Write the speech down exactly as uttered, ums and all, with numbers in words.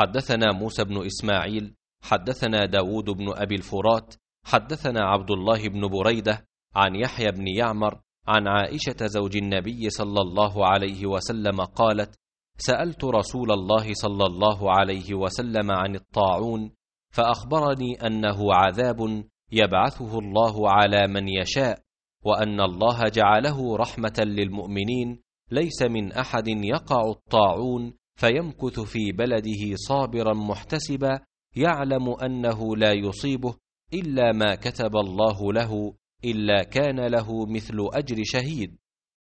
حدثنا موسى بن إسماعيل حدثنا داود بن أبي الفرات حدثنا عبد الله بن بريدة عن يحيى بن يعمر عن عائشة زوج النبي صلى الله عليه وسلم قالت: سألت رسول الله صلى الله عليه وسلم عن الطاعون فأخبرني أنه عذاب يبعثه الله على من يشاء، وأن الله جعله رحمة للمؤمنين، ليس من أحد يقع الطاعون فيمكث في بلده صابرا محتسبا يعلم أنه لا يصيبه إلا ما كتب الله له، إلا كان له مثل أجر شهيد،